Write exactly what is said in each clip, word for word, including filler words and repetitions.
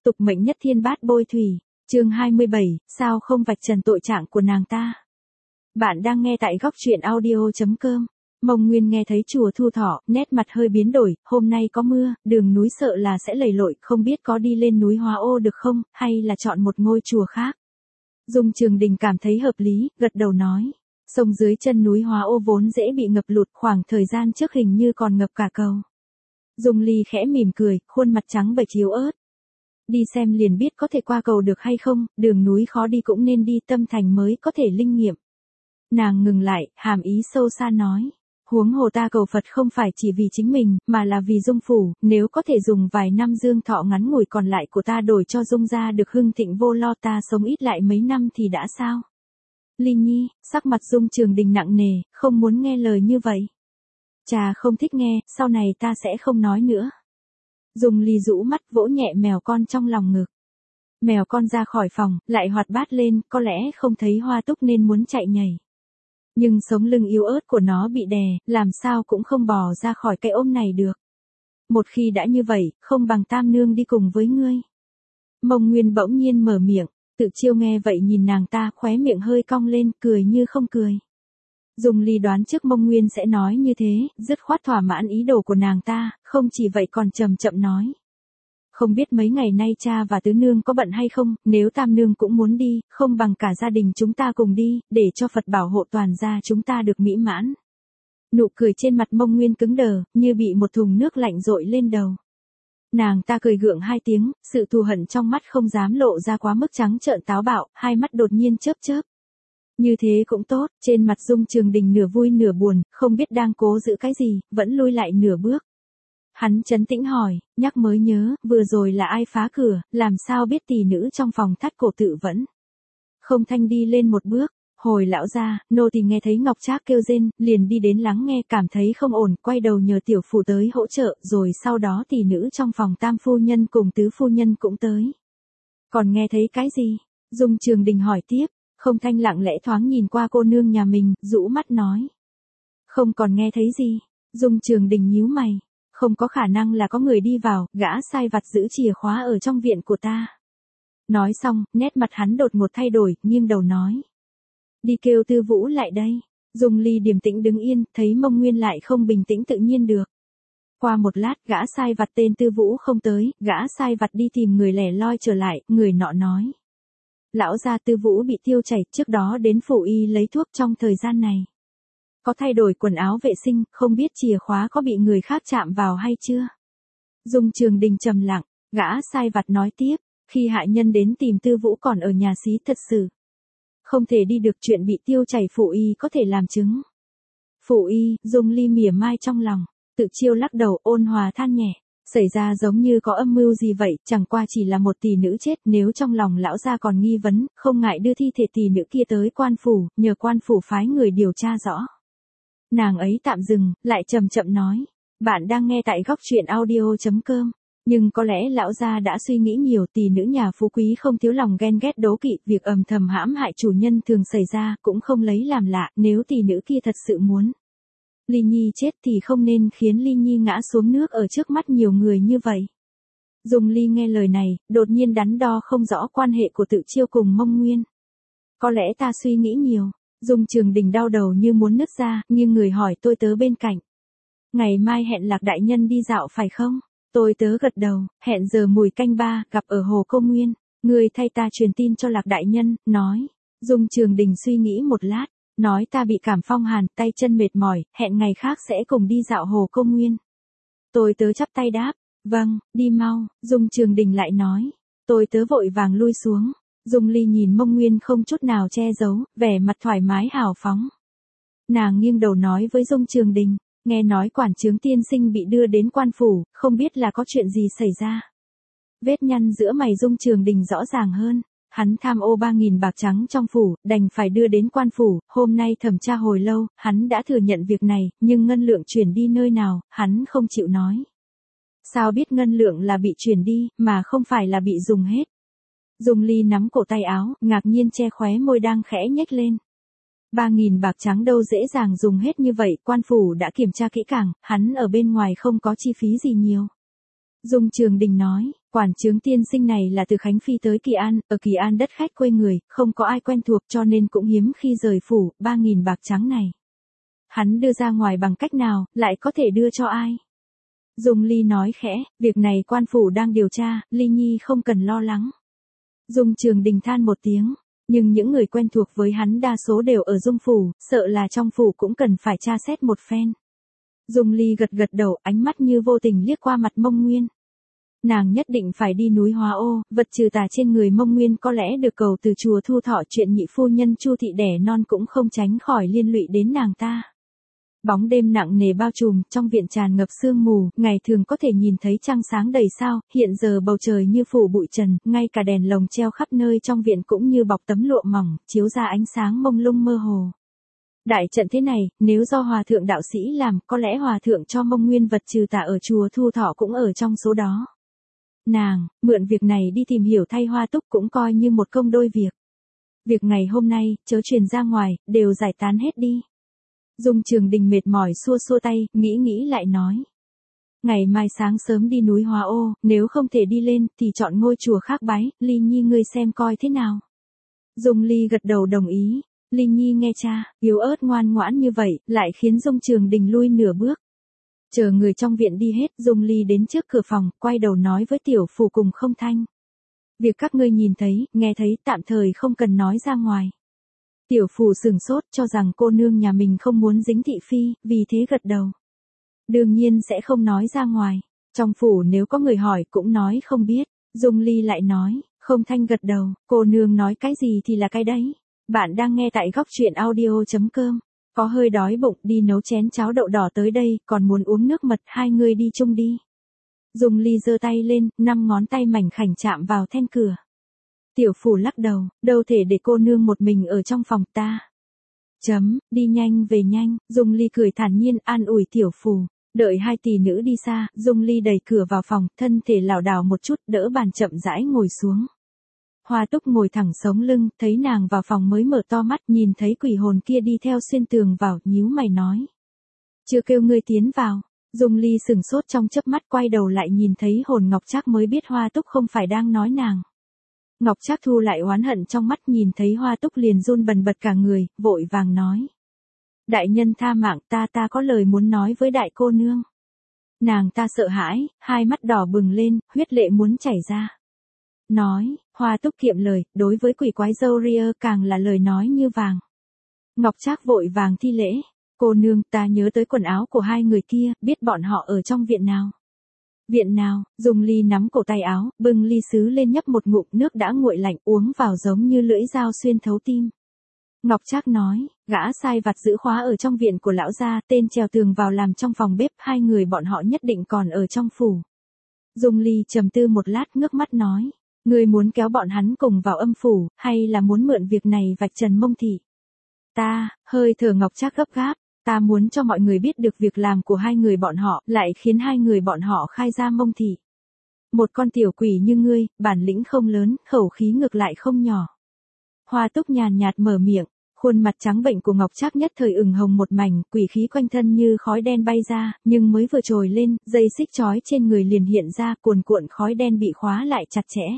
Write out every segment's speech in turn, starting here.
tục mệnh nhất thiên bát bôi thủy, chương hai mươi bảy, sao không vạch trần tội trạng của nàng ta. Bạn đang nghe tại góc truyện audio chấm com. Mông Nguyên nghe thấy chùa Thu Thọ, nét mặt hơi biến đổi, hôm nay có mưa, đường núi sợ là sẽ lầy lội, không biết có đi lên núi Hóa Ô được không, hay là chọn một ngôi chùa khác. Dung Trường Đình cảm thấy hợp lý, gật đầu nói. Sông dưới chân núi Hóa Ô vốn dễ bị ngập lụt, khoảng thời gian trước hình như còn ngập cả cầu. Dung Ly khẽ mỉm cười, khuôn mặt trắng bệch yếu ớt. Đi xem liền biết có thể qua cầu được hay không, đường núi khó đi cũng nên đi, tâm thành mới có thể linh nghiệm. Nàng ngừng lại, hàm ý sâu xa nói. Huống hồ ta cầu Phật không phải chỉ vì chính mình, mà là vì Dung phủ, nếu có thể dùng vài năm dương thọ ngắn ngủi còn lại của ta đổi cho Dung gia được hưng thịnh vô lo, ta sống ít lại mấy năm thì đã sao? Ly Nhi, sắc mặt Dung Trường Đình nặng nề, không muốn nghe lời như vậy. Cha không thích nghe, sau này ta sẽ không nói nữa. Dung Ly rũ mắt vỗ nhẹ mèo con trong lòng ngực. Mèo con ra khỏi phòng, lại hoạt bát lên, có lẽ không thấy Hoa Túc nên muốn chạy nhảy. Nhưng sống lưng yếu ớt của nó bị đè, làm sao cũng không bò ra khỏi cái ôm này được. Một khi đã như vậy, không bằng Tam Nương đi cùng với ngươi. Mông Nguyên bỗng nhiên mở miệng, Tự Chiêu nghe vậy nhìn nàng ta, khóe miệng hơi cong lên, cười như không cười. Dung Ly đoán trước Mông Nguyên sẽ nói như thế, dứt khoát thỏa mãn ý đồ của nàng ta, không chỉ vậy còn chậm chậm nói. Không biết mấy ngày nay cha và tứ nương có bận hay không, nếu Tam Nương cũng muốn đi, không bằng cả gia đình chúng ta cùng đi, để cho Phật bảo hộ toàn gia chúng ta được mỹ mãn. Nụ cười trên mặt Mông Nguyên cứng đờ, như bị một thùng nước lạnh dội lên đầu. Nàng ta cười gượng hai tiếng, sự thù hận trong mắt không dám lộ ra quá mức trắng trợn táo bạo, hai mắt đột nhiên chớp chớp. Như thế cũng tốt, trên mặt Dung Trường Đình nửa vui nửa buồn, không biết đang cố giữ cái gì, vẫn lui lại nửa bước. Hắn trấn tĩnh hỏi, nhắc mới nhớ, vừa rồi là ai phá cửa, làm sao biết tỷ nữ trong phòng thắt cổ tự vẫn. Không thanh đi lên một bước, hồi lão gia, nô tỳ nghe thấy Ngọc Trác kêu rên, liền đi đến lắng nghe, cảm thấy không ổn, quay đầu nhờ tiểu phụ tới hỗ trợ, rồi sau đó tỷ nữ trong phòng tam phu nhân cùng tứ phu nhân cũng tới. Còn nghe thấy cái gì? Dung Trường Đình hỏi tiếp. Không thanh lặng lẽ thoáng nhìn qua cô nương nhà mình, rũ mắt nói. Không còn nghe thấy gì. Dung Trường Đình nhíu mày. Không có khả năng là có người đi vào, gã sai vặt giữ chìa khóa ở trong viện của ta. Nói xong, nét mặt hắn đột ngột thay đổi, nghiêng đầu nói. Đi kêu Tư Vũ lại đây. Dung Ly điềm tĩnh đứng yên, thấy Mông Nguyên lại không bình tĩnh tự nhiên được. Qua một lát, gã sai vặt tên Tư Vũ không tới, gã sai vặt đi tìm người lẻ loi trở lại, người nọ nói. Lão gia Tư Vũ bị tiêu chảy, trước đó đến phủ y lấy thuốc, trong thời gian này. Có thay đổi quần áo vệ sinh, không biết chìa khóa có bị người khác chạm vào hay chưa? Dung Trường Đình trầm lặng, gã sai vặt nói tiếp, khi hạ nhân đến tìm Tư Vũ còn ở nhà xí thật sự. Không thể đi được, chuyện bị tiêu chảy phủ y có thể làm chứng. Phủ y, Dung Ly mỉa mai trong lòng, Tự Chiêu lắc đầu ôn hòa than nhẹ. Xảy ra giống như có âm mưu gì vậy, chẳng qua chỉ là một tỷ nữ chết, nếu trong lòng lão gia còn nghi vấn, không ngại đưa thi thể tỷ nữ kia tới quan phủ, nhờ quan phủ phái người điều tra rõ. Nàng ấy tạm dừng, lại chậm chậm nói, bạn đang nghe tại góc truyện audio chấm com, nhưng có lẽ lão gia đã suy nghĩ nhiều, tỷ nữ nhà phú quý không thiếu lòng ghen ghét đố kỵ, việc ầm thầm hãm hại chủ nhân thường xảy ra, cũng không lấy làm lạ, nếu tỷ nữ kia thật sự muốn Ly Nhi chết thì không nên khiến Ly Nhi ngã xuống nước ở trước mắt nhiều người như vậy. Dung Ly nghe lời này, đột nhiên đắn đo không rõ quan hệ của Tự Chiêu cùng Mông Nguyên. Có lẽ ta suy nghĩ nhiều. Dung Trường Đình đau đầu như muốn nứt ra, nhưng người hỏi tôi tớ bên cạnh. Ngày mai hẹn Lạc đại nhân đi dạo phải không? Tôi tớ gật đầu, hẹn giờ mùi canh ba, gặp ở Hồ Công Nguyên. Người thay ta truyền tin cho Lạc đại nhân, nói. Dung Trường Đình suy nghĩ một lát. Nói ta bị cảm phong hàn, tay chân mệt mỏi, hẹn ngày khác sẽ cùng đi dạo Hồ Công Nguyên. Tôi tớ chắp tay đáp, vâng, đi mau. Dung Trường Đình lại nói, tôi tớ vội vàng lui xuống. Dung Ly nhìn Mông Nguyên không chút nào che giấu, vẻ mặt thoải mái hào phóng. Nàng nghiêng đầu nói với Dung Trường Đình, nghe nói quản chướng tiên sinh bị đưa đến quan phủ, không biết là có chuyện gì xảy ra. Vết nhăn giữa mày Dung Trường Đình rõ ràng hơn. Hắn tham ô ba nghìn bạc trắng trong phủ, đành phải đưa đến quan phủ, hôm nay thẩm tra hồi lâu, hắn đã thừa nhận việc này, nhưng ngân lượng chuyển đi nơi nào, hắn không chịu nói. Sao biết ngân lượng là bị chuyển đi, mà không phải là bị dùng hết. Dung Ly nắm cổ tay áo, ngạc nhiên che khóe môi đang khẽ nhếch lên. Ba nghìn bạc trắng đâu dễ dàng dùng hết như vậy, quan phủ đã kiểm tra kỹ càng, hắn ở bên ngoài không có chi phí gì nhiều. Dung Trường Đình nói, Quản chướng tiên sinh này là từ Khánh Phi tới Kỳ An, ở Kỳ An đất khách quê người, không có ai quen thuộc cho nên cũng hiếm khi rời phủ, ba nghìn bạc trắng này. Hắn đưa ra ngoài bằng cách nào, lại có thể đưa cho ai? Dung Ly nói khẽ, việc này quan phủ đang điều tra, Ly Nhi không cần lo lắng. Dung Trường Đình than một tiếng, nhưng những người quen thuộc với hắn đa số đều ở Dung phủ, sợ là trong phủ cũng cần phải tra xét một phen. Dung Ly gật gật đầu, ánh mắt như vô tình liếc qua mặt Mông Nguyên. Nàng nhất định phải đi núi Hóa Ô, vật trừ tà trên người Mông Nguyên có lẽ được cầu từ chùa Thu Thọ, chuyện nhị phu nhân Chu thị đẻ non cũng không tránh khỏi liên lụy đến nàng ta. Bóng đêm nặng nề bao trùm, trong viện tràn ngập sương mù, ngày thường có thể nhìn thấy trăng sáng đầy sao, hiện giờ bầu trời như phủ bụi trần, ngay cả đèn lồng treo khắp nơi trong viện cũng như bọc tấm lụa mỏng, chiếu ra ánh sáng mông lung mơ hồ. Đại trận thế này, nếu do hòa thượng đạo sĩ làm, có lẽ hòa thượng cho Mông Nguyên vật trừ tà ở chùa Thu Thọ cũng ở trong số đó. Nàng, mượn việc này đi tìm hiểu thay Hoa Túc cũng coi như một công đôi việc. Việc ngày hôm nay, chớ truyền ra ngoài, đều giải tán hết đi. Dung Trường Đình mệt mỏi xua xua tay, nghĩ nghĩ lại nói. Ngày mai sáng sớm đi núi Hóa Ô, nếu không thể đi lên, thì chọn ngôi chùa khác bái, Ly Nhi ngươi xem coi thế nào. Dung Ly gật đầu đồng ý, Ly Nhi nghe cha, yếu ớt ngoan ngoãn như vậy, lại khiến Dung Trường Đình lui nửa bước. Chờ người trong viện đi hết, Dung Ly đến trước cửa phòng, quay đầu nói với Tiểu Phủ cùng Không Thanh. Việc các ngươi nhìn thấy, nghe thấy, tạm thời không cần nói ra ngoài. Tiểu Phủ sừng sốt cho rằng cô nương nhà mình không muốn dính thị phi, vì thế gật đầu. Đương nhiên sẽ không nói ra ngoài. Trong phủ nếu có người hỏi cũng nói không biết. Dung Ly lại nói, Không Thanh gật đầu, cô nương nói cái gì thì là cái đấy. Bạn đang nghe tại góc truyện audio chấm com. Có hơi đói bụng, đi nấu chén cháo đậu đỏ tới đây, còn muốn uống nước mật, hai người đi chung đi. Dung Ly giơ tay lên, năm ngón tay mảnh khảnh chạm vào then cửa. Tiểu Phủ lắc đầu, đâu thể để cô nương một mình ở trong phòng ta. Chấm, đi nhanh về nhanh, Dung Ly cười thản nhiên an ủi Tiểu Phủ. Đợi hai tỷ nữ đi xa, Dung Ly đẩy cửa vào phòng, thân thể lảo đảo một chút, đỡ bàn chậm rãi ngồi xuống. Hoa Túc ngồi thẳng sống lưng, thấy nàng vào phòng mới mở to mắt, nhìn thấy quỷ hồn kia đi theo xuyên tường vào, nhíu mày nói. Chưa kêu ngươi tiến vào. Dung Ly sừng sốt trong chớp mắt, quay đầu lại nhìn thấy hồn Ngọc Trác mới biết Hoa Túc không phải đang nói nàng. Ngọc Trác thu lại oán hận trong mắt, nhìn thấy Hoa Túc liền run bần bật cả người, vội vàng nói. Đại nhân tha mạng, ta ta có lời muốn nói với đại cô nương. Nàng ta sợ hãi, hai mắt đỏ bừng lên, huyết lệ muốn chảy ra. Nói, Hoa Túc kiệm lời, đối với quỷ quái dâu ria càng là lời nói như vàng. Ngọc Trác vội vàng thi lễ. Cô nương, ta nhớ tới quần áo của hai người kia, biết bọn họ ở trong viện nào. Viện nào? Dung Ly nắm cổ tay áo, bưng ly sứ lên nhấp một ngụm, nước đã nguội lạnh, uống vào giống như lưỡi dao xuyên thấu tim. Ngọc Trác nói, gã sai vặt giữ khóa ở trong viện của lão gia, tên trèo tường vào làm trong phòng bếp, hai người bọn họ nhất định còn ở trong phủ. Dung Ly trầm tư một lát, ngước mắt nói, ngươi muốn kéo bọn hắn cùng vào âm phủ, hay là muốn mượn việc này vạch trần Mông thị? Ta, hơi thở Ngọc Trác gấp gáp, ta muốn cho mọi người biết được việc làm của hai người bọn họ, lại khiến hai người bọn họ khai ra Mông thị. Một con tiểu quỷ như ngươi, bản lĩnh không lớn, khẩu khí ngược lại không nhỏ. Hoa Túc nhàn nhạt mở miệng, khuôn mặt trắng bệnh của Ngọc Trác nhất thời ửng hồng một mảnh, quỷ khí quanh thân như khói đen bay ra, nhưng mới vừa trồi lên, dây xích trói trên người liền hiện ra, cuồn cuộn khói đen bị khóa lại chặt chẽ.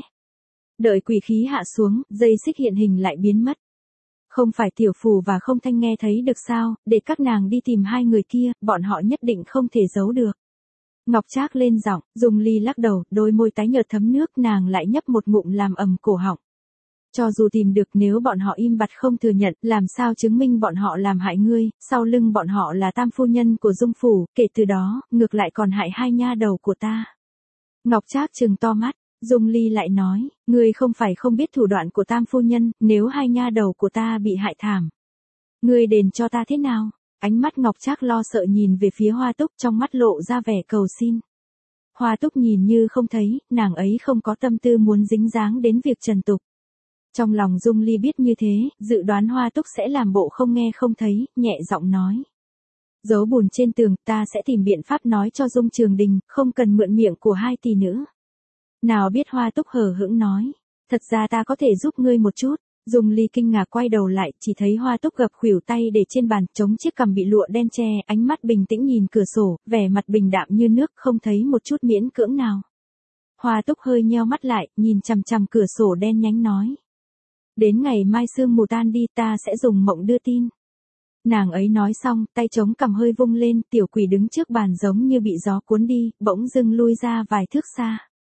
Đợi quỷ khí hạ xuống, dây xích hiện hình lại biến mất. Không phải Tiểu Phủ và Không Thanh nghe thấy được sao, để các nàng đi tìm hai người kia, bọn họ nhất định không thể giấu được. Ngọc Trác lên giọng, Dung Ly lắc đầu, đôi môi tái nhợt thấm nước, nàng lại nhấp một ngụm làm ầm cổ họng. Cho dù tìm được, nếu bọn họ im bặt không thừa nhận, làm sao chứng minh bọn họ làm hại ngươi, sau lưng bọn họ là tam phu nhân của Dung phủ, kể từ đó, ngược lại còn hại hai nha đầu của ta. Ngọc Trác trừng to mắt, Dung Ly lại nói, ngươi không phải không biết thủ đoạn của tam phu nhân, nếu hai nha đầu của ta bị hại thảm. Ngươi đền cho ta thế nào? Ánh mắt Ngọc Trác lo sợ nhìn về phía Hoa Túc, trong mắt lộ ra vẻ cầu xin. Hoa Túc nhìn như không thấy, nàng ấy không có tâm tư muốn dính dáng đến việc trần tục. Trong lòng Dung Ly biết như thế, dự đoán Hoa Túc sẽ làm bộ không nghe không thấy, nhẹ giọng nói. Dấu bùn trên tường, ta sẽ tìm biện pháp nói cho Dung Trường Đình, không cần mượn miệng của hai tỷ nữ. Nào biết Hoa Túc hờ hững nói, thật ra ta có thể giúp ngươi một chút. Dung Ly kinh ngạc quay đầu lại, chỉ thấy Hoa Túc gập khuỷu tay để trên bàn, chống chiếc cằm bị lụa đen che, ánh mắt bình tĩnh nhìn cửa sổ, vẻ mặt bình đạm như nước, không thấy một chút miễn cưỡng nào. Hoa Túc hơi nheo mắt lại, nhìn chằm chằm cửa sổ đen nhánh nói. Đến ngày mai sương mù tan đi ta sẽ dùng mộng đưa tin. Nàng ấy nói xong, tay chống cằm hơi vung lên, tiểu quỷ đứng trước bàn giống như bị gió cuốn đi, bỗng dưng lui ra vài thước xa.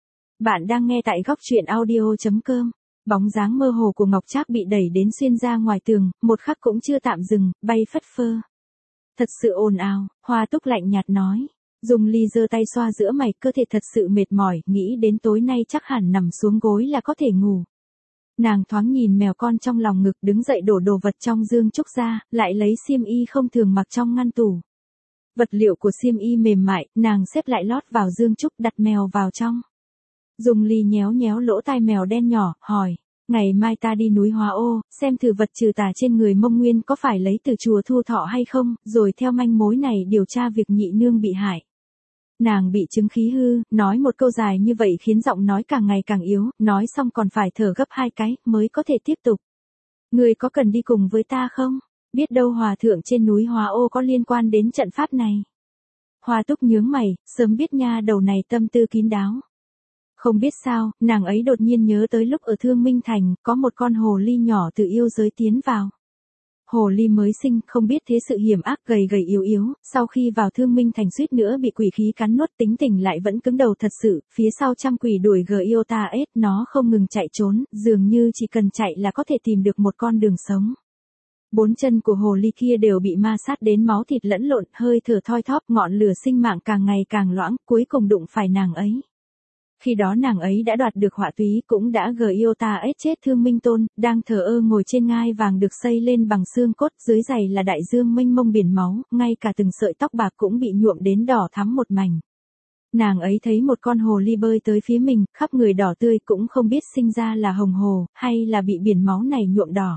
Bạn đang nghe tại góc truyện audio.com. Bóng dáng mơ hồ của Ngọc Trác bị đẩy đến xuyên ra ngoài tường, một khắc cũng chưa tạm dừng, bay phất phơ. Thật sự ồn ào, Hoa Túc lạnh nhạt nói. Dung Ly giơ tay xoa giữa mày, cơ thể thật sự mệt mỏi, nghĩ đến tối nay chắc hẳn nằm xuống gối là có thể ngủ. Nàng thoáng nhìn mèo con trong lòng ngực, đứng dậy đổ đồ vật trong dương trúc ra, lại lấy xiêm y không thường mặc trong ngăn tủ. Vật liệu của xiêm y mềm mại, nàng xếp lại lót vào dương trúc, đặt mèo vào trong. Dung Ly nhéo nhéo lỗ tai mèo đen nhỏ, hỏi, ngày mai ta đi núi Hóa Ô, xem thử vật trừ tà trên người Mông Nguyên có phải lấy từ chùa Thu Thọ hay không, rồi theo manh mối này điều tra việc nhị nương bị hại. Nàng bị chứng khí hư, nói một câu dài như vậy khiến giọng nói càng ngày càng yếu, nói xong còn phải thở gấp hai cái, mới có thể tiếp tục. Người có cần đi cùng với ta không? Biết đâu hòa thượng trên núi Hóa Ô có liên quan đến trận pháp này. Hoa Túc nhướng mày, sớm biết nha đầu này tâm tư kín đáo. Không biết sao, nàng ấy đột nhiên nhớ tới lúc ở Thương Minh Thành, có một con hồ ly nhỏ từ yêu giới tiến vào. Hồ ly mới sinh, không biết thế sự hiểm ác, gầy gầy yếu yếu, sau khi vào Thương Minh Thành suýt nữa bị quỷ khí cắn nuốt, tính tình lại vẫn cứng đầu thật sự, phía sau trăm quỷ đuổi Giota ết, nó không ngừng chạy trốn, dường như chỉ cần chạy là có thể tìm được một con đường sống. Bốn chân của hồ ly kia đều bị ma sát đến máu thịt lẫn lộn, hơi thở thoi thóp, ngọn lửa sinh mạng càng ngày càng loãng, cuối cùng đụng phải nàng ấy. Khi đó nàng ấy đã đoạt được họa túy, cũng đã Giota ết chết Thương Minh Tôn, đang thờ ơ ngồi trên ngai vàng được xây lên bằng xương cốt, dưới giày là đại dương mênh mông biển máu, ngay cả từng sợi tóc bạc cũng bị nhuộm đến đỏ thắm một mảnh. Nàng ấy thấy một con hồ ly bơi tới phía mình, khắp người đỏ tươi, cũng không biết sinh ra là hồng hồ, hay là bị biển máu này nhuộm đỏ.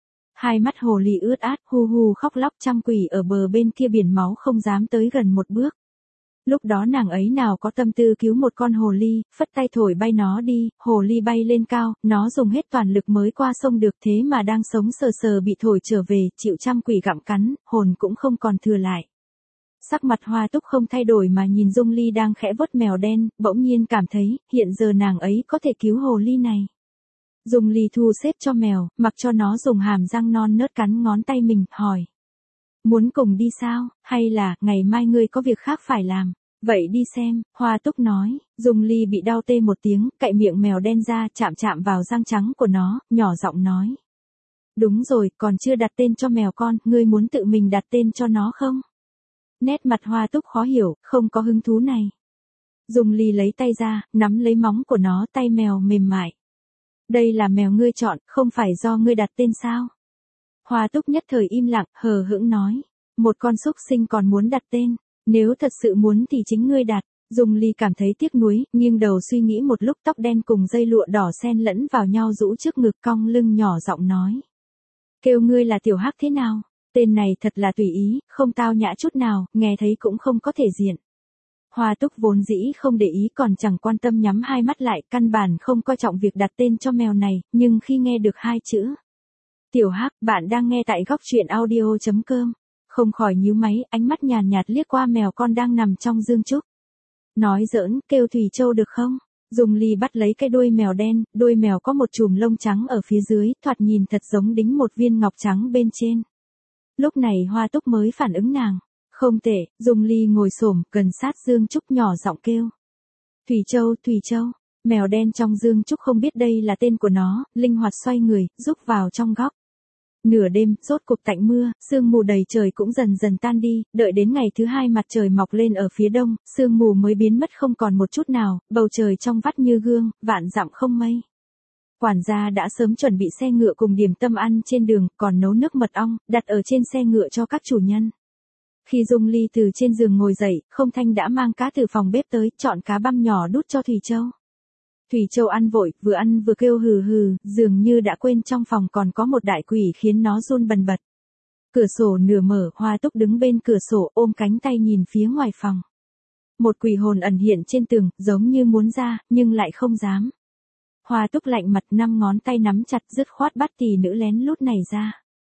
Hai mắt hồ ly ướt át, hu hu khóc lóc, trăm quỷ ở bờ bên kia biển máu không dám tới gần một bước. Lúc đó nàng ấy nào có tâm tư cứu một con hồ ly, phất tay thổi bay nó đi, hồ ly bay lên cao, nó dùng hết toàn lực mới qua sông được, thế mà đang sống sờ sờ bị thổi trở về, chịu trăm quỷ gặm cắn, hồn cũng không còn thừa lại. Sắc mặt Hoa Túc không thay đổi mà nhìn Dung Ly đang khẽ vuốt mèo đen, bỗng nhiên cảm thấy, hiện giờ nàng ấy có thể cứu hồ ly này. Dung Ly thu xếp cho mèo, mặc cho nó dùng hàm răng non nớt cắn ngón tay mình, hỏi. Muốn cùng đi sao, hay là, ngày mai ngươi có việc khác phải làm? Vậy đi xem, Hoa Túc nói. Dung Ly bị đau tê một tiếng, cạy miệng mèo đen ra, chạm chạm vào răng trắng của nó, nhỏ giọng nói. Đúng rồi, còn chưa đặt tên cho mèo con, ngươi muốn tự mình đặt tên cho nó không? Nét mặt Hoa Túc khó hiểu, không có hứng thú này. Dung Ly lấy tay ra, nắm lấy móng của nó, tay mèo mềm mại. Đây là mèo ngươi chọn, không phải do ngươi đặt tên sao? Hoa Túc nhất thời im lặng, hờ hững nói. Một con súc sinh còn muốn đặt tên, nếu thật sự muốn thì chính ngươi đặt. Dung Ly cảm thấy tiếc nuối, nghiêng đầu suy nghĩ một lúc, tóc đen cùng dây lụa đỏ xen lẫn vào nhau rũ trước ngực, cong lưng nhỏ giọng nói. Kêu ngươi là Tiểu Hắc thế nào? Tên này thật là tùy ý, không tao nhã chút nào, nghe thấy cũng không có thể diện. Hoa Túc vốn dĩ không để ý, còn chẳng quan tâm, nhắm hai mắt lại, căn bản không coi trọng việc đặt tên cho mèo này, nhưng khi nghe được hai chữ Tiểu Hắc, bạn đang nghe tại góc truyện audio.com, không khỏi nhíu máy, ánh mắt nhàn nhạt liếc qua mèo con đang nằm trong dương trúc. Nói giỡn, kêu Thủy Châu được không? Dung Ly bắt lấy cái đuôi mèo đen, đuôi mèo có một chùm lông trắng ở phía dưới, thoạt nhìn thật giống đính một viên ngọc trắng bên trên. Lúc này Hoa Túc mới phản ứng nàng. Không tệ, Dung Ly ngồi xổm gần sát dương trúc nhỏ giọng kêu. Thủy Châu, Thủy Châu. Mèo đen trong dương trúc không biết đây là tên của nó, linh hoạt xoay người, rúc vào trong góc. Nửa đêm, rốt cục tạnh mưa, sương mù đầy trời cũng dần dần tan đi, đợi đến ngày thứ hai mặt trời mọc lên ở phía đông, sương mù mới biến mất không còn một chút nào, bầu trời trong vắt như gương, vạn dặm không mây. Quản gia đã sớm chuẩn bị xe ngựa cùng điểm tâm ăn trên đường, còn nấu nước mật ong, đặt ở trên xe ngựa cho các chủ nhân. Khi Dung Ly từ trên giường ngồi dậy, Không Thanh đã mang cá từ phòng bếp tới, chọn cá băm nhỏ đút cho Thủy Châu. Thủy Châu ăn vội, vừa ăn vừa kêu hừ hừ, dường như đã quên trong phòng còn có một đại quỷ khiến nó run bần bật. Cửa sổ nửa mở, Hoa Túc đứng bên cửa sổ ôm cánh tay nhìn phía ngoài phòng. Một quỷ hồn ẩn hiện trên tường, giống như muốn ra, nhưng lại không dám. Hoa Túc lạnh mặt, năm ngón tay nắm chặt, dứt khoát bắt tỷ nữ lén lút này ra.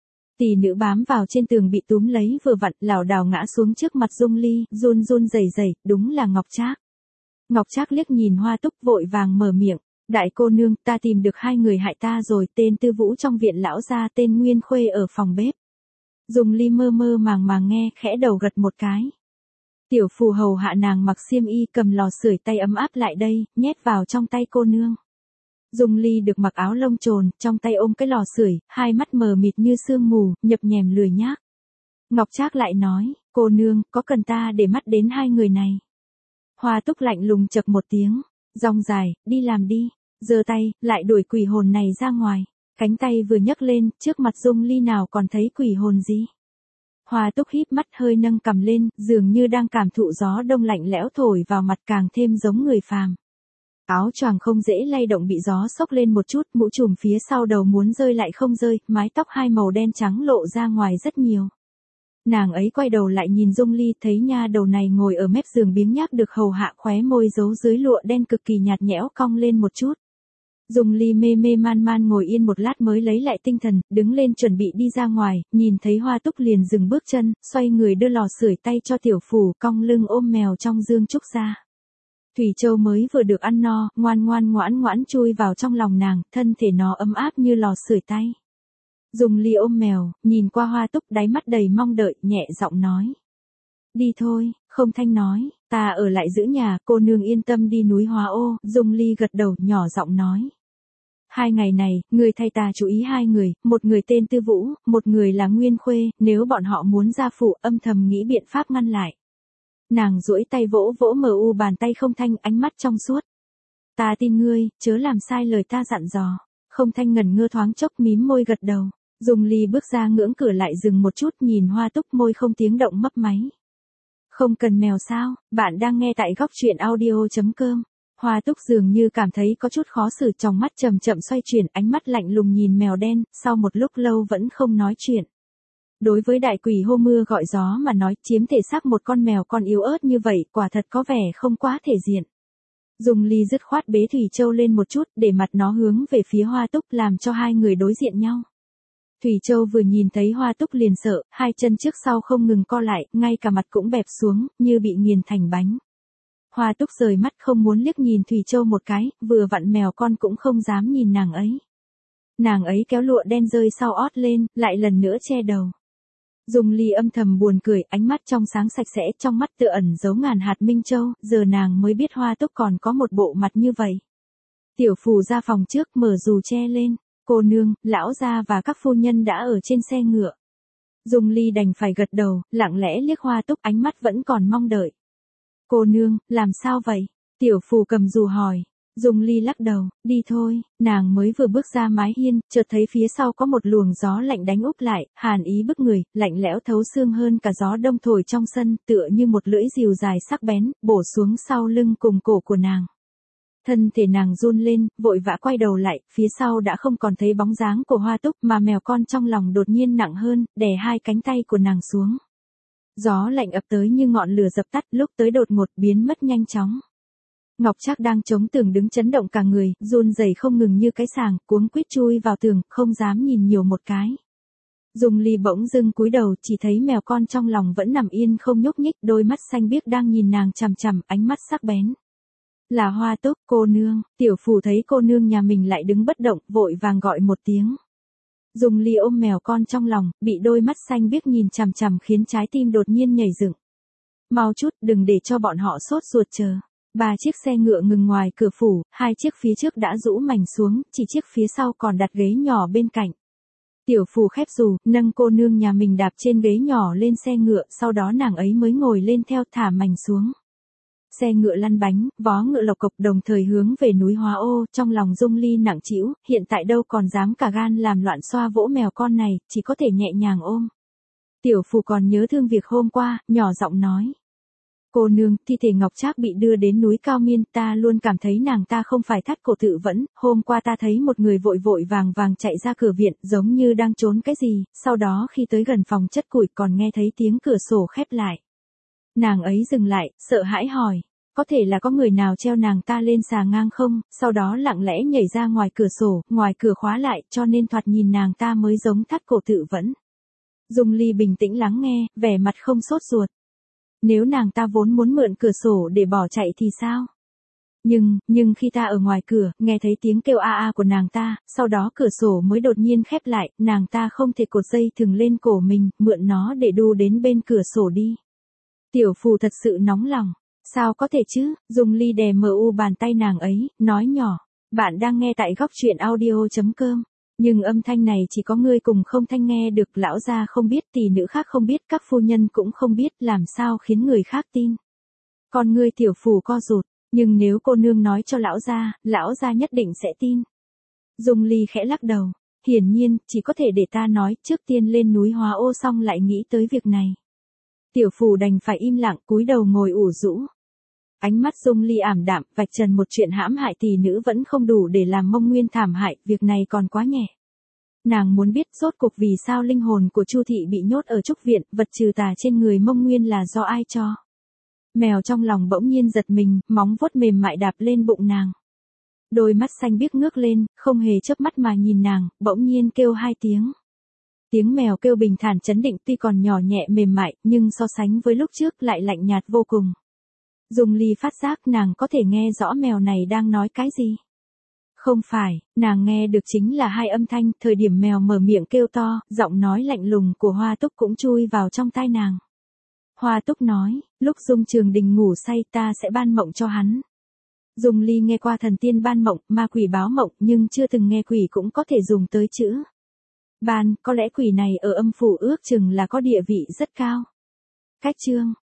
Tỷ nữ bám vào trên tường bị túm lấy vừa vặn, lảo đảo ngã xuống trước mặt Dung Ly, run run rẩy rẩy, đúng là Ngọc Trác. Ngọc Trác liếc nhìn Hoa Túc vội vàng mở miệng, đại cô nương, ta tìm được hai người hại ta rồi, tên Tư Vũ trong viện lão gia, tên Nguyên Khuê ở phòng bếp. Dung Ly mơ mơ màng màng nghe, khẽ đầu gật một cái. Tiểu phù hầu hạ nàng mặc xiêm y, cầm lò sưởi, tay ấm áp lại đây, nhét vào trong tay cô nương. Dung Ly được mặc áo lông trồn, trong tay ôm cái lò sưởi, hai mắt mờ mịt như sương mù, nhập nhèm lười nhác. Ngọc Trác lại nói, cô nương, có cần ta để mắt đến hai người này? Hoa Túc lạnh lùng chậc một tiếng, rong dài, đi làm đi, giơ tay, lại đuổi quỷ hồn này ra ngoài. Cánh tay vừa nhấc lên, trước mặt Dung Ly nào còn thấy quỷ hồn gì. Hoa Túc híp mắt hơi nâng cằm lên, dường như đang cảm thụ gió đông lạnh lẽo thổi vào mặt càng thêm giống người phàm. Áo choàng không dễ lay động bị gió xốc lên một chút, mũ trùm phía sau đầu muốn rơi lại không rơi, mái tóc hai màu đen trắng lộ ra ngoài rất nhiều. Nàng ấy quay đầu lại nhìn Dung Ly, thấy nha đầu này ngồi ở mép giường biếng nhác được hầu hạ, khóe môi giấu dưới lụa đen cực kỳ nhạt nhẽo cong lên một chút. Dung Ly mê mê man man ngồi yên một lát mới lấy lại tinh thần, đứng lên chuẩn bị đi ra ngoài, nhìn thấy Hoa Túc liền dừng bước chân, xoay người đưa lò sưởi tay cho tiểu phủ, cong lưng ôm mèo trong dương trúc ra. Thủy Châu mới vừa được ăn no, ngoan ngoan ngoãn ngoãn chui vào trong lòng nàng, thân thể nó ấm áp như lò sưởi tay. Dung Ly ôm mèo, nhìn qua Hoa Túc, đáy mắt đầy mong đợi, nhẹ giọng nói. Đi thôi, không thanh nói, ta ở lại giữ nhà, cô nương yên tâm đi núi Hóa Ô. Dung Ly gật đầu, nhỏ giọng nói. Hai ngày này, người thay ta chú ý hai người, một người tên Tư Vũ, một người là Nguyên Khuê, nếu bọn họ muốn ra phủ, âm thầm nghĩ biện pháp ngăn lại. Nàng duỗi tay vỗ vỗ mờ u bàn tay Không Thanh, ánh mắt trong suốt. Ta tin ngươi, chớ làm sai lời ta dặn dò. Không Thanh ngẩn ngơ thoáng chốc, mím môi gật đầu. Dung Ly bước ra ngưỡng cửa lại dừng một chút, nhìn Hoa Túc, môi không tiếng động mấp máy. Không cần mèo sao? Bạn đang nghe tại góc truyện audio chấm com. Hoa Túc dường như cảm thấy có chút khó xử, trong mắt chậm chậm xoay chuyển, ánh mắt lạnh lùng nhìn mèo đen, sau một lúc lâu vẫn không nói chuyện. Đối với đại quỷ hô mưa gọi gió mà nói, chiếm thể xác một con mèo con yếu ớt như vậy, quả thật có vẻ không quá thể diện. Dung Ly dứt khoát bế Thủy Châu lên một chút, để mặt nó hướng về phía Hoa Túc, làm cho hai người đối diện nhau. Thủy Châu vừa nhìn thấy Hoa Túc liền sợ, hai chân trước sau không ngừng co lại, ngay cả mặt cũng bẹp xuống, như bị nghiền thành bánh. Hoa Túc rời mắt không muốn liếc nhìn Thủy Châu một cái, vừa vặn mèo con cũng không dám nhìn nàng ấy. Nàng ấy kéo lụa đen rơi sau ót lên, lại lần nữa che đầu. Dung Ly âm thầm buồn cười, ánh mắt trong sáng sạch sẽ, trong mắt tựa ẩn giấu ngàn hạt minh châu, giờ nàng mới biết Hoa Túc còn có một bộ mặt như vậy. Tiểu phù ra phòng trước, mở dù che lên. Cô nương, lão gia và các phu nhân đã ở trên xe ngựa. Dung Ly đành phải gật đầu, lặng lẽ liếc Hoa Túc, ánh mắt vẫn còn mong đợi. Cô nương, làm sao vậy? Tiểu phù cầm dù hỏi. Dung Ly lắc đầu, đi thôi. Nàng mới vừa bước ra mái hiên, chợt thấy phía sau có một luồng gió lạnh đánh úp lại, hàn ý bức người, lạnh lẽo thấu xương hơn cả gió đông thổi trong sân, tựa như một lưỡi rìu dài sắc bén, bổ xuống sau lưng cùng cổ của nàng. Thân thể nàng run lên, vội vã quay đầu lại, phía sau đã không còn thấy bóng dáng của Hoa Túc, mà mèo con trong lòng đột nhiên nặng hơn, đè hai cánh tay của nàng xuống. Gió lạnh ập tới như ngọn lửa dập tắt, lúc tới đột ngột, biến mất nhanh chóng. Ngọc Trác đang chống tường đứng chấn động cả người, run rẩy không ngừng như cái sàng, cuống quýt chui vào tường, không dám nhìn nhiều một cái. Dung Ly bỗng dưng cúi đầu, chỉ thấy mèo con trong lòng vẫn nằm yên không nhúc nhích, đôi mắt xanh biếc đang nhìn nàng chằm chằm, ánh mắt sắc bén. Là Hoa Túc, cô nương. Tiểu phù thấy cô nương nhà mình lại đứng bất động, vội vàng gọi một tiếng. Dung Ly ôm mèo con trong lòng, bị đôi mắt xanh biếc nhìn chằm chằm khiến trái tim đột nhiên nhảy dựng. Mau chút, đừng để cho bọn họ sốt ruột chờ. Ba chiếc xe ngựa ngừng ngoài cửa phủ, hai chiếc phía trước đã rũ mảnh xuống, chỉ chiếc phía sau còn đặt ghế nhỏ bên cạnh. Tiểu phù khép dù, nâng cô nương nhà mình đạp trên ghế nhỏ lên xe ngựa, sau đó nàng ấy mới ngồi lên theo, thả mảnh xuống. Xe ngựa lăn bánh, vó ngựa lộc cộc đồng thời hướng về núi Hóa Ô, trong lòng Dung Ly nặng trĩu, hiện tại đâu còn dám cả gan làm loạn xoa vỗ mèo con này, chỉ có thể nhẹ nhàng ôm. Tiểu phù còn nhớ thương việc hôm qua, nhỏ giọng nói. Cô nương, thi thể Ngọc Trác bị đưa đến núi Cao Miên, ta luôn cảm thấy nàng ta không phải thắt cổ tự vẫn, hôm qua ta thấy một người vội vội vàng vàng chạy ra cửa viện, giống như đang trốn cái gì, sau đó khi tới gần phòng chất củi còn nghe thấy tiếng cửa sổ khép lại. Nàng ấy dừng lại, sợ hãi hỏi, có thể là có người nào treo nàng ta lên xà ngang không, sau đó lặng lẽ nhảy ra ngoài cửa sổ, ngoài cửa khóa lại, cho nên thoạt nhìn nàng ta mới giống thắt cổ tự vẫn. Dung Ly bình tĩnh lắng nghe, vẻ mặt không sốt ruột. Nếu nàng ta vốn muốn mượn cửa sổ để bỏ chạy thì sao? Nhưng, nhưng khi ta ở ngoài cửa, nghe thấy tiếng kêu a a của nàng ta, sau đó cửa sổ mới đột nhiên khép lại, nàng ta không thể cột dây thừng lên cổ mình, mượn nó để đu đến bên cửa sổ đi. Tiểu Phù thật sự nóng lòng. Sao có thể chứ, Dung Ly đè mờ u bàn tay nàng ấy, nói nhỏ. Bạn đang nghe tại góc truyện audio.com. Nhưng âm thanh này chỉ có ngươi cùng không thanh nghe được, lão gia không biết, tỷ nữ khác không biết, các phu nhân cũng không biết, làm sao khiến người khác tin. Con ngươi Tiểu Phù co rụt, nhưng nếu cô nương nói cho lão gia, lão gia nhất định sẽ tin. Dung Ly khẽ lắc đầu, hiển nhiên, chỉ có thể để ta nói, trước tiên lên núi Hóa Ô xong lại nghĩ tới việc này. Tiểu Phù đành phải im lặng, cúi đầu ngồi ủ rũ. Ánh mắt Dung Ly ảm đạm, vạch trần một chuyện hãm hại tỷ nữ vẫn không đủ để làm Mông Nguyên thảm hại, việc này còn quá nhẹ. Nàng muốn biết rốt cuộc vì sao linh hồn của Chu thị bị nhốt ở trúc viện, vật trừ tà trên người Mông Nguyên là do ai cho. Mèo trong lòng bỗng nhiên giật mình, móng vuốt mềm mại đạp lên bụng nàng. Đôi mắt xanh biếc ngước lên, không hề chớp mắt mà nhìn nàng, bỗng nhiên kêu hai tiếng. Tiếng mèo kêu bình thản trấn định, tuy còn nhỏ nhẹ mềm mại, nhưng so sánh với lúc trước lại lạnh nhạt vô cùng. Dung Ly phát giác nàng có thể nghe rõ mèo này đang nói cái gì. Không phải, nàng nghe được chính là hai âm thanh, thời điểm mèo mở miệng kêu to, giọng nói lạnh lùng của Hoa Túc cũng chui vào trong tai nàng. Hoa Túc nói, lúc Dung Trường Đình ngủ say ta sẽ ban mộng cho hắn. Dung Ly nghe qua thần tiên ban mộng, ma quỷ báo mộng, nhưng chưa từng nghe quỷ cũng có thể dùng tới chữ ban, có lẽ quỷ này ở âm phủ ước chừng là có địa vị rất cao. Cách chương